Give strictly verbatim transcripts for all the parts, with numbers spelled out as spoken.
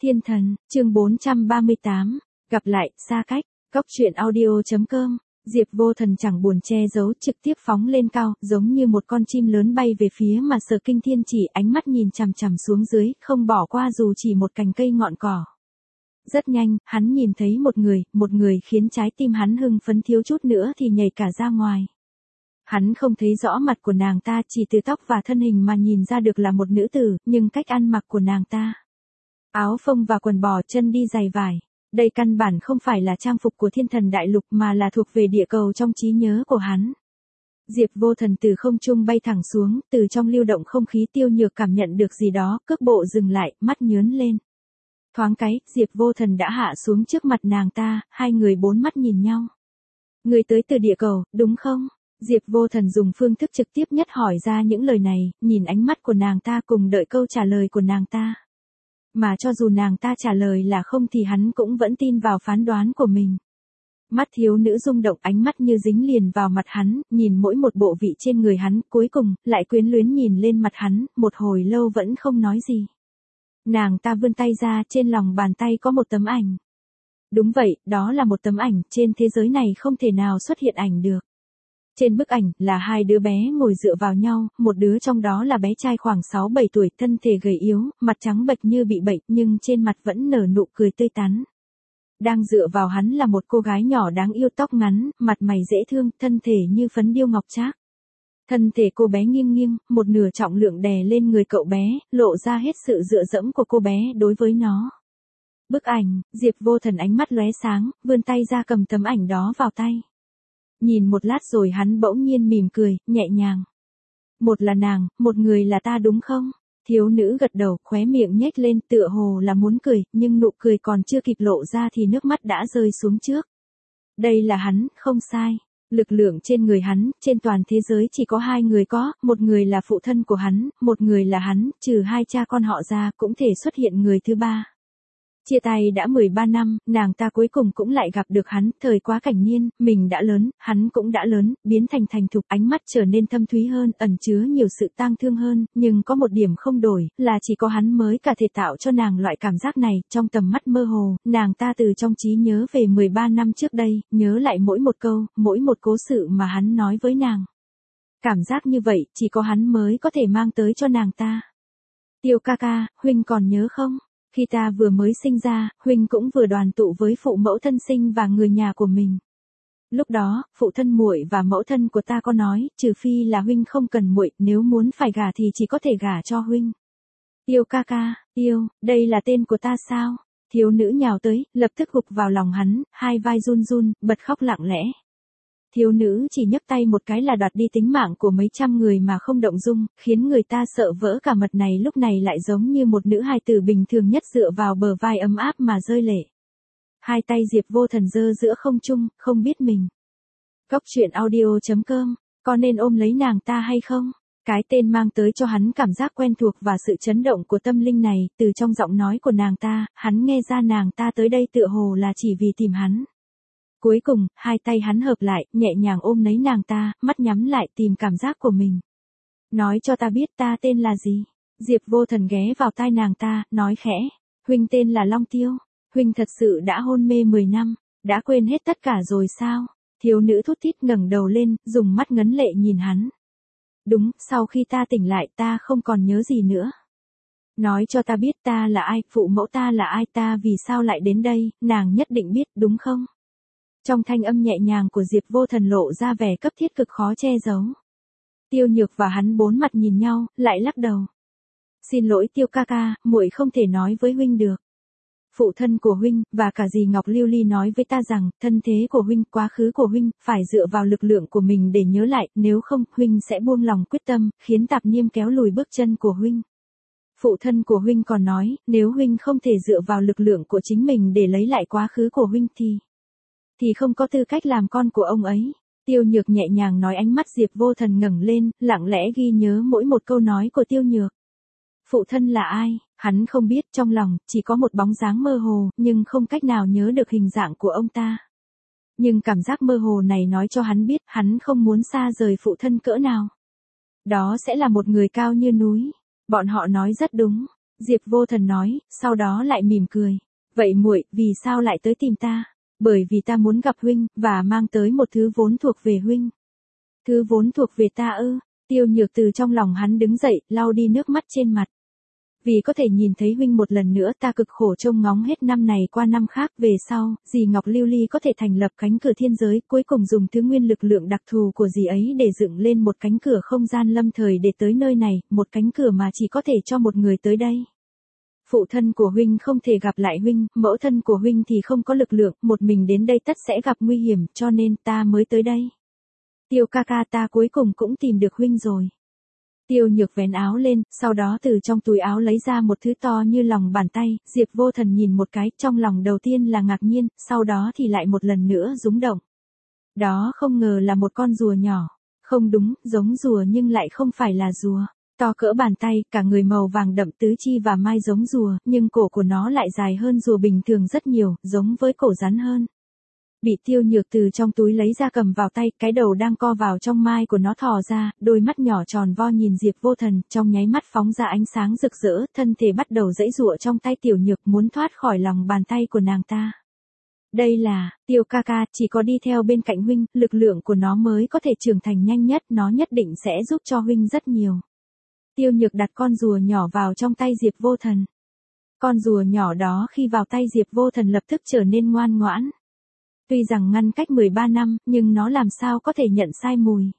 Thiên thần, chương bốn trăm ba mươi tám, gặp lại, xa cách, Cốc truyện audio chấm com. Diệp Vô Thần chẳng buồn che giấu, trực tiếp phóng lên cao, giống như một con chim lớn bay về phía mà Sở Kinh Thiên chỉ, ánh mắt nhìn chằm chằm xuống dưới, không bỏ qua dù chỉ một cành cây ngọn cỏ. Rất nhanh, hắn nhìn thấy một người, một người khiến trái tim hắn hưng phấn thiếu chút nữa thì nhảy cả ra ngoài. Hắn không thấy rõ mặt của nàng ta, chỉ từ tóc và thân hình mà nhìn ra được là một nữ tử, nhưng cách ăn mặc của nàng ta, áo phông và quần bò, chân đi giày vải. Đây căn bản không phải là trang phục của thiên thần đại lục mà là thuộc về địa cầu trong trí nhớ của hắn. Diệp Vô Thần từ không trung bay thẳng xuống, từ trong lưu động không khí Tiêu Nhược cảm nhận được gì đó, cước bộ dừng lại, mắt nhớn lên. Thoáng cái, Diệp Vô Thần đã hạ xuống trước mặt nàng ta, hai người bốn mắt nhìn nhau. Người tới từ địa cầu, đúng không? Diệp Vô Thần dùng phương thức trực tiếp nhất hỏi ra những lời này, nhìn ánh mắt của nàng ta cùng đợi câu trả lời của nàng ta. Mà cho dù nàng ta trả lời là không thì hắn cũng vẫn tin vào phán đoán của mình. Mắt thiếu nữ rung động, ánh mắt như dính liền vào mặt hắn, nhìn mỗi một bộ vị trên người hắn, cuối cùng, lại quyến luyến nhìn lên mặt hắn, một hồi lâu vẫn không nói gì. Nàng ta vươn tay ra, trên lòng bàn tay có một tấm ảnh. Đúng vậy, đó là một tấm ảnh, trên thế giới này không thể nào xuất hiện ảnh được. Trên bức ảnh, là hai đứa bé ngồi dựa vào nhau, một đứa trong đó là bé trai khoảng sáu bảy tuổi, thân thể gầy yếu, mặt trắng bệch như bị bệnh, nhưng trên mặt vẫn nở nụ cười tươi tắn. Đang dựa vào hắn là một cô gái nhỏ đáng yêu, tóc ngắn, mặt mày dễ thương, thân thể như phấn điêu ngọc trác. Thân thể cô bé nghiêng nghiêng, một nửa trọng lượng đè lên người cậu bé, lộ ra hết sự dựa dẫm của cô bé đối với nó. Bức ảnh, Diệp Vô Thần ánh mắt lóe sáng, vươn tay ra cầm tấm ảnh đó vào tay. Nhìn một lát rồi hắn bỗng nhiên mỉm cười, nhẹ nhàng. Một là nàng, một người là ta đúng không? Thiếu nữ gật đầu, khóe miệng nhếch lên, tựa hồ là muốn cười, nhưng nụ cười còn chưa kịp lộ ra thì nước mắt đã rơi xuống trước. Đây là hắn, không sai. Lực lượng trên người hắn, trên toàn thế giới chỉ có hai người có, một người là phụ thân của hắn, một người là hắn, trừ hai cha con họ ra cũng thể xuất hiện người thứ ba. Chia tay đã mười ba năm, nàng ta cuối cùng cũng lại gặp được hắn, thời quá cảnh niên, mình đã lớn, hắn cũng đã lớn, biến thành thành thục, ánh mắt trở nên thâm thúy hơn, ẩn chứa nhiều sự tang thương hơn, nhưng có một điểm không đổi, là chỉ có hắn mới cả thể tạo cho nàng loại cảm giác này, trong tầm mắt mơ hồ, nàng ta từ trong trí nhớ về mười ba năm trước đây, nhớ lại mỗi một câu, mỗi một cố sự mà hắn nói với nàng. Cảm giác như vậy, chỉ có hắn mới có thể mang tới cho nàng ta. Tiêu ca ca, huynh còn nhớ không? Khi ta vừa mới sinh ra, huynh cũng vừa đoàn tụ với phụ mẫu thân sinh và người nhà của mình. Lúc đó, phụ thân muội và mẫu thân của ta có nói, trừ phi là huynh không cần muội, nếu muốn phải gả thì chỉ có thể gả cho huynh. Tiêu ca ca, Tiêu, đây là tên của ta sao? Thiếu nữ nhào tới, lập tức gục vào lòng hắn, hai vai run run, bật khóc lặng lẽ. Thiếu nữ chỉ nhấc tay một cái là đoạt đi tính mạng của mấy trăm người mà không động dung, khiến người ta sợ vỡ cả mật, này lúc này lại giống như một nữ hài tử bình thường nhất dựa vào bờ vai ấm áp mà rơi lệ. Hai tay Diệp Vô Thần giơ giữa không trung, không biết mình. Cốc truyện audio chấm com, có nên ôm lấy nàng ta hay không? Cái tên mang tới cho hắn cảm giác quen thuộc và sự chấn động của tâm linh này, từ trong giọng nói của nàng ta, hắn nghe ra nàng ta tới đây tựa hồ là chỉ vì tìm hắn. Cuối cùng, hai tay hắn hợp lại, nhẹ nhàng ôm lấy nàng ta, mắt nhắm lại tìm cảm giác của mình. Nói cho ta biết ta tên là gì? Diệp Vô Thần ghé vào tai nàng ta, nói khẽ. Huynh tên là Long Tiêu. Huynh thật sự đã hôn mê mười năm, đã quên hết tất cả rồi sao? Thiếu nữ thút thít ngẩng đầu lên, dùng mắt ngấn lệ nhìn hắn. Đúng, sau khi ta tỉnh lại ta không còn nhớ gì nữa. Nói cho ta biết ta là ai, phụ mẫu ta là ai, ta vì sao lại đến đây, nàng nhất định biết, đúng không? Trong thanh âm nhẹ nhàng của Diệp Vô Thần lộ ra vẻ cấp thiết cực khó che giấu. Tiêu Nhược và hắn bốn mặt nhìn nhau, lại lắc đầu. Xin lỗi Tiêu ca ca, muội không thể nói với huynh được. Phụ thân của huynh, và cả dì Ngọc Lưu Ly nói với ta rằng, thân thế của huynh, quá khứ của huynh, phải dựa vào lực lượng của mình để nhớ lại, nếu không, huynh sẽ buông lòng quyết tâm, khiến tạp niêm kéo lùi bước chân của huynh. Phụ thân của huynh còn nói, nếu huynh không thể dựa vào lực lượng của chính mình để lấy lại quá khứ của huynh thì... thì không có tư cách làm con của ông ấy. Tiêu Nhược nhẹ nhàng nói, ánh mắt Diệp Vô Thần ngẩng lên, lặng lẽ ghi nhớ mỗi một câu nói của Tiêu Nhược. Phụ thân là ai, hắn không biết, trong lòng, chỉ có một bóng dáng mơ hồ, nhưng không cách nào nhớ được hình dạng của ông ta. Nhưng cảm giác mơ hồ này nói cho hắn biết, hắn không muốn xa rời phụ thân cỡ nào. Đó sẽ là một người cao như núi. Bọn họ nói rất đúng. Diệp Vô Thần nói, sau đó lại mỉm cười. Vậy muội, vì sao lại tới tìm ta? Bởi vì ta muốn gặp huynh, và mang tới một thứ vốn thuộc về huynh. Thứ vốn thuộc về ta ư? Tiêu Nhược từ trong lòng hắn đứng dậy, lau đi nước mắt trên mặt. Vì có thể nhìn thấy huynh một lần nữa, ta cực khổ trông ngóng hết năm này qua năm khác, về sau, dì Ngọc Lưu Ly có thể thành lập cánh cửa thiên giới, cuối cùng dùng thứ nguyên lực lượng đặc thù của dì ấy để dựng lên một cánh cửa không gian lâm thời để tới nơi này, một cánh cửa mà chỉ có thể cho một người tới đây. Phụ thân của huynh không thể gặp lại huynh, mẫu thân của huynh thì không có lực lượng, một mình đến đây tất sẽ gặp nguy hiểm, cho nên ta mới tới đây. Tiêu ca ca, ta cuối cùng cũng tìm được huynh rồi. Tiêu Nhược vén áo lên, sau đó từ trong túi áo lấy ra một thứ to như lòng bàn tay, Diệp Vô Thần nhìn một cái, trong lòng đầu tiên là ngạc nhiên, sau đó thì lại một lần nữa rúng động. Đó không ngờ là một con rùa nhỏ. Không đúng, giống rùa nhưng lại không phải là rùa. To cỡ bàn tay, cả người màu vàng đậm tứ chi và mai giống rùa, nhưng cổ của nó lại dài hơn rùa bình thường rất nhiều, giống với cổ rắn hơn. Bị Tiêu Nhược từ trong túi lấy ra cầm vào tay, cái đầu đang co vào trong mai của nó thò ra, đôi mắt nhỏ tròn vo nhìn Diệp Vô Thần, trong nháy mắt phóng ra ánh sáng rực rỡ, thân thể bắt đầu giãy giụa trong tay Tiểu Nhược, muốn thoát khỏi lòng bàn tay của nàng ta. Đây là, Tiêu ca ca, chỉ có đi theo bên cạnh huynh, lực lượng của nó mới có thể trưởng thành nhanh nhất, nó nhất định sẽ giúp cho huynh rất nhiều. Tiêu Nhược đặt con rùa nhỏ vào trong tay Diệp Vô Thần. Con rùa nhỏ đó khi vào tay Diệp Vô Thần lập tức trở nên ngoan ngoãn. Tuy rằng ngăn cách mười ba năm, nhưng nó làm sao có thể nhận sai mùi.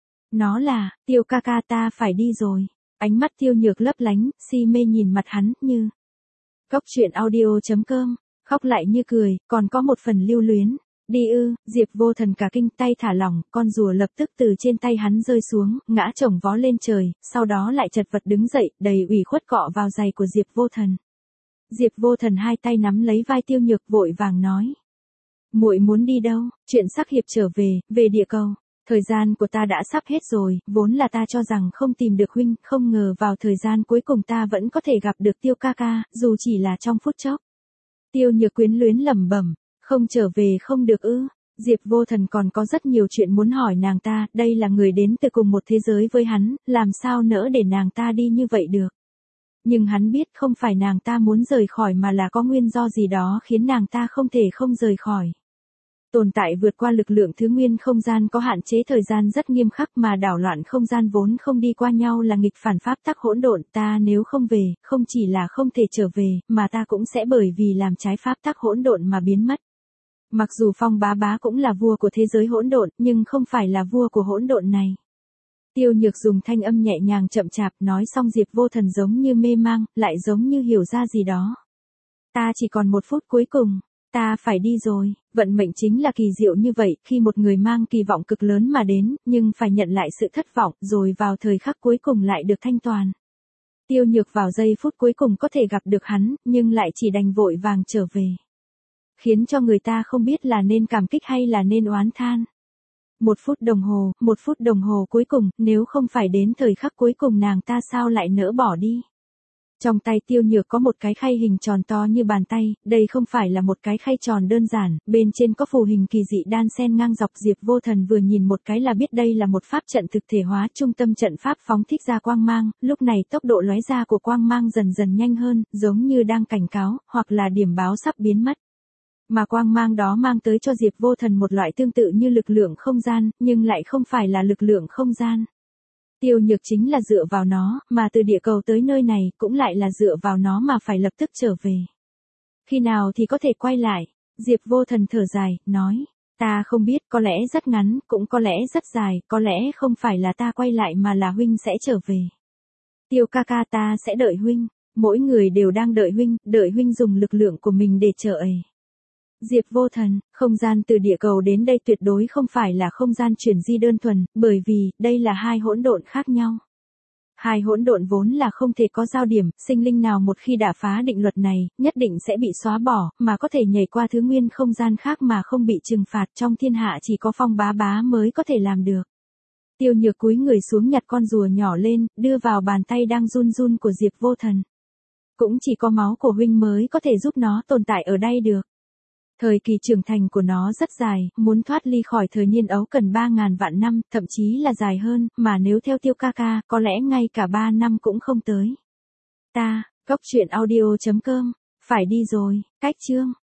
Nó là, Tiêu ca ca, ta phải đi rồi. Ánh mắt Tiêu Nhược lấp lánh, si mê nhìn mặt hắn, như. Cốc truyện audio chấm com, khóc lại như cười, còn có một phần lưu luyến. Đi ư, Diệp Vô Thần cả kinh, tay thả lỏng, con rùa lập tức từ trên tay hắn rơi xuống, ngã chồng vó lên trời, sau đó lại chật vật đứng dậy, đầy ủy khuất cọ vào giày của Diệp Vô Thần. Diệp Vô Thần hai tay nắm lấy vai Tiêu Nhược vội vàng nói. Muội muốn đi đâu? Chuyện sắc hiệp trở về, về địa cầu. Thời gian của ta đã sắp hết rồi, vốn là ta cho rằng không tìm được huynh, không ngờ vào thời gian cuối cùng ta vẫn có thể gặp được Tiêu ca ca, dù chỉ là trong phút chốc. Tiêu Nhược quyến luyến lẩm bẩm, không trở về không được ư? Diệp Vô Thần còn có rất nhiều chuyện muốn hỏi nàng ta, đây là người đến từ cùng một thế giới với hắn, làm sao nỡ để nàng ta đi như vậy được. Nhưng hắn biết không phải nàng ta muốn rời khỏi mà là có nguyên do gì đó khiến nàng ta không thể không rời khỏi. Tồn tại vượt qua lực lượng thứ nguyên không gian có hạn chế thời gian rất nghiêm khắc, mà đảo loạn không gian vốn không đi qua nhau là nghịch phản pháp tắc hỗn độn, ta nếu không về, không chỉ là không thể trở về, mà ta cũng sẽ bởi vì làm trái pháp tắc hỗn độn mà biến mất. Mặc dù Phong Bá Bá cũng là vua của thế giới hỗn độn, nhưng không phải là vua của hỗn độn này. Tiêu Nhược dùng thanh âm nhẹ nhàng chậm chạp nói, xong Diệp Vô Thần giống như mê mang, lại giống như hiểu ra gì đó. Ta chỉ còn một phút cuối cùng. Ta phải đi rồi, vận mệnh chính là kỳ diệu như vậy, khi một người mang kỳ vọng cực lớn mà đến, nhưng phải nhận lại sự thất vọng, rồi vào thời khắc cuối cùng lại được thanh toàn. Tiêu Nhược vào giây phút cuối cùng có thể gặp được hắn, nhưng lại chỉ đành vội vàng trở về. Khiến cho người ta không biết là nên cảm kích hay là nên oán than. Một phút đồng hồ, một phút đồng hồ cuối cùng, nếu không phải đến thời khắc cuối cùng nàng ta sao lại nỡ bỏ đi. Trong tay Tiêu Nhược có một cái khay hình tròn to như bàn tay, đây không phải là một cái khay tròn đơn giản, bên trên có phù hình kỳ dị đan xen ngang dọc. Diệp Vô Thần vừa nhìn một cái là biết đây là một pháp trận thực thể hóa, trung tâm trận pháp phóng thích ra quang mang, lúc này tốc độ lóe ra của quang mang dần dần nhanh hơn, giống như đang cảnh cáo, hoặc là điểm báo sắp biến mất. Mà quang mang đó mang tới cho Diệp Vô Thần một loại tương tự như lực lượng không gian, nhưng lại không phải là lực lượng không gian. Tiêu Nhược chính là dựa vào nó, mà từ địa cầu tới nơi này, cũng lại là dựa vào nó mà phải lập tức trở về. Khi nào thì có thể quay lại? Diệp Vô Thần thở dài, nói, ta không biết, có lẽ rất ngắn, cũng có lẽ rất dài, có lẽ không phải là ta quay lại mà là huynh sẽ trở về. Tiêu ca ca, ta sẽ đợi huynh, mỗi người đều đang đợi huynh, đợi huynh dùng lực lượng của mình để chờ ấy. Diệp Vô Thần, không gian từ địa cầu đến đây tuyệt đối không phải là không gian chuyển di đơn thuần, bởi vì, đây là hai hỗn độn khác nhau. Hai hỗn độn vốn là không thể có giao điểm, sinh linh nào một khi đả phá định luật này, nhất định sẽ bị xóa bỏ, mà có thể nhảy qua thứ nguyên không gian khác mà không bị trừng phạt, trong thiên hạ chỉ có Phong Bá Bá mới có thể làm được. Tiêu Nhược cúi người xuống nhặt con rùa nhỏ lên, đưa vào bàn tay đang run run của Diệp Vô Thần. Cũng chỉ có máu của huynh mới có thể giúp nó tồn tại ở đây được. Thời kỳ trưởng thành của nó rất dài, muốn thoát ly khỏi thời niên ấu cần ba ngàn vạn năm, thậm chí là dài hơn, mà nếu theo Tiêu ca ca, có lẽ ngay cả ba năm cũng không tới. Ta, Cốc truyện audio chấm com. Phải đi rồi, cách chương.